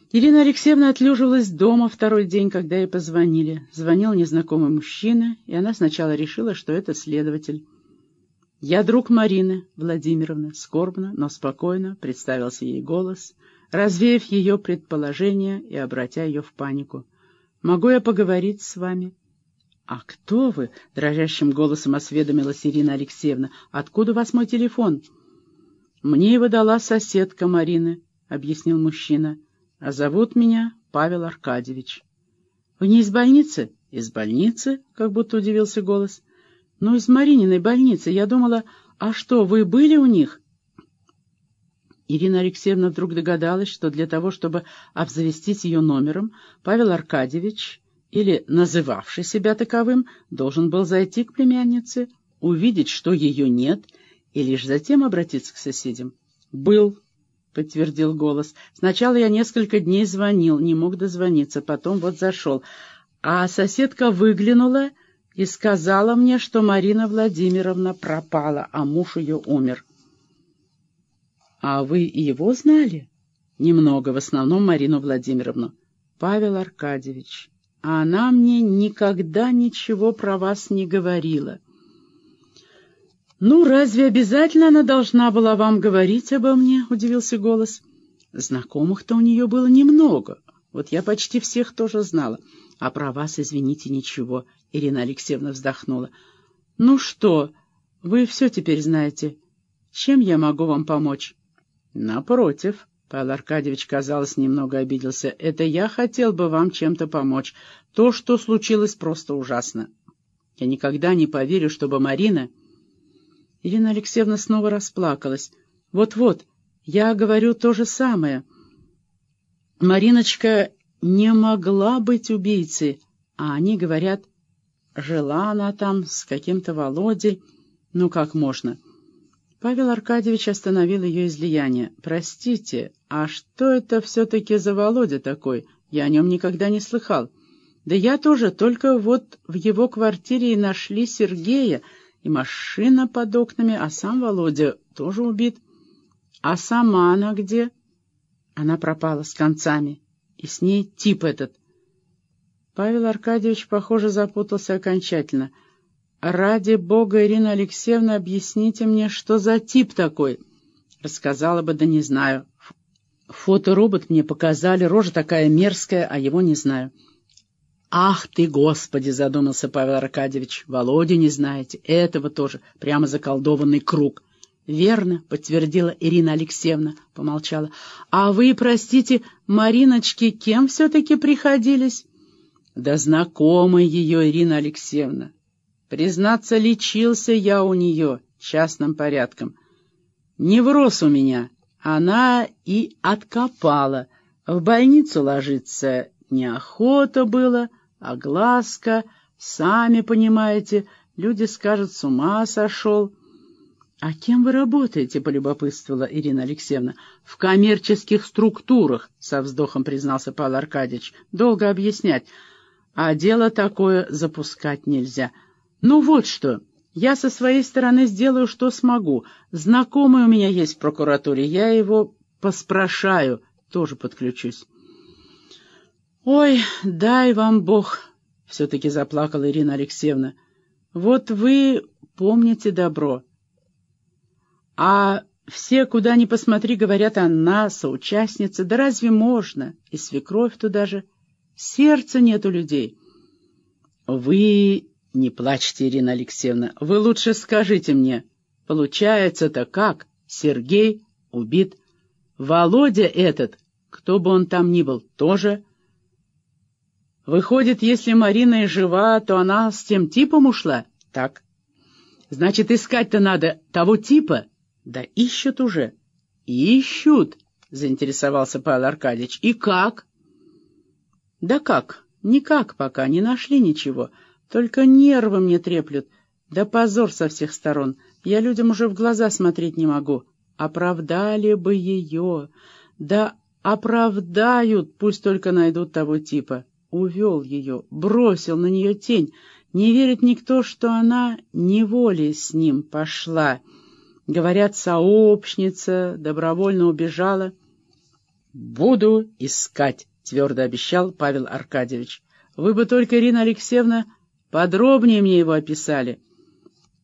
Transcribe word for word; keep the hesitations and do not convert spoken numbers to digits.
Ирина Алексеевна отлеживалась дома второй день, когда ей позвонили. Звонил незнакомый мужчина, и она сначала решила, что это следователь. «Я друг Марины Владимировны», — скорбно, но спокойно представился ей голос, развеяв ее предположение и обратя ее в панику. «Могу я поговорить с вами?» «А кто вы?» — дрожащим голосом осведомилась Ирина Алексеевна. «Откуда у вас мой телефон?» «Мне его дала соседка Марины», — объяснил мужчина. «А зовут меня Павел Аркадьевич». «Вы не из больницы?» «Из больницы?» — как будто удивился голос. «Ну, из Марининой больницы. Я думала, а что, вы были у них?» Ирина Алексеевна вдруг догадалась, что для того, чтобы обзавестись ее номером, Павел Аркадьевич, или называвший себя таковым, должен был зайти к племяннице, увидеть, что ее нет, и лишь затем обратиться к соседям. «Был», — подтвердил голос. «Сначала я несколько дней звонил, не мог дозвониться, потом вот зашел. А соседка выглянула и сказала мне, что Марина Владимировна пропала, а муж ее умер». «А вы и его знали?» «Немного, в основном Марину Владимировну». «Павел Аркадьевич, а она мне никогда ничего про вас не говорила». «Ну, разве обязательно она должна была вам говорить обо мне?» — удивился голос. «Знакомых-то у нее было немного. Вот я почти всех тоже знала. А про вас, извините, ничего». Ирина Алексеевна вздохнула. «Ну что, вы все теперь знаете. Чем я могу вам помочь?» «Напротив», — Павел Аркадьевич, казалось, немного обиделся, — «это я хотел бы вам чем-то помочь. То, что случилось, просто ужасно. Я никогда не поверю, чтобы Марина...» Ирина Алексеевна снова расплакалась. «Вот-вот, я говорю то же самое. Мариночка не могла быть убийцей, а они говорят, жила она там с каким-то Володей. Ну, как можно?» Павел Аркадьевич остановил ее излияние. «Простите, а что это все-таки за Володя такой? Я о нем никогда не слыхал. Да я тоже, только вот в его квартире и нашли Сергея, и машина под окнами, а сам Володя тоже убит. А сама она где?» Она пропала с концами, и с ней тип этот». Павел Аркадьевич, похоже, запутался окончательно. «Ради бога, Ирина Алексеевна, объясните мне, что за тип такой?» «Рассказала бы, да не знаю. Фоторобот мне показали, рожа такая мерзкая, а его не знаю». «Ах ты, Господи!» — задумался Павел Аркадьевич. «Володю не знаете, этого тоже, прямо заколдованный круг». «Верно», — подтвердила Ирина Алексеевна, помолчала. «А вы, простите, Мариночке кем все-таки приходились?» «Да знакомой ее, Ирина Алексеевна. Признаться, лечился я у нее частным порядком. Невроз у меня, она и откопала. В больницу ложиться неохота было, а глазка, сами понимаете, люди скажут, с ума сошел». «А кем вы работаете?» — полюбопытствовала Ирина Алексеевна. «В коммерческих структурах», — со вздохом признался Павел Аркадьевич. «Долго объяснять. А дело такое запускать нельзя. Ну вот что, я со своей стороны сделаю, что смогу. Знакомый у меня есть в прокуратуре, я его поспрашаю, тоже подключусь». «Ой, дай вам Бог!» — все-таки заплакала Ирина Алексеевна. «Вот вы помните добро. А все, куда ни посмотри, говорят, она соучастница. Да разве можно? И свекровь туда же. Сердца нет у людей». «Вы не плачьте, Ирина Алексеевна. Вы лучше скажите мне, получается-то как? Сергей убит. Володя этот, кто бы он там ни был, тоже. Выходит, если Марина и жива, то она с тем типом ушла? Так. Значит, искать-то надо того типа?» «Да ищут уже». «Ищут», — заинтересовался Павел Аркадьевич. «И как?» «Да как? Никак пока, не нашли ничего. Только нервы мне треплют. Да позор со всех сторон. Я людям уже в глаза смотреть не могу. Оправдали бы ее. Да оправдают, пусть только найдут того типа. Увел ее, бросил на нее тень. Не верит никто, что она неволей с ним пошла. Говорят, сообщница, добровольно убежала». «Буду искать», — твердо обещал Павел Аркадьевич. «Вы бы только, Ирина Алексеевна, подробнее мне его описали.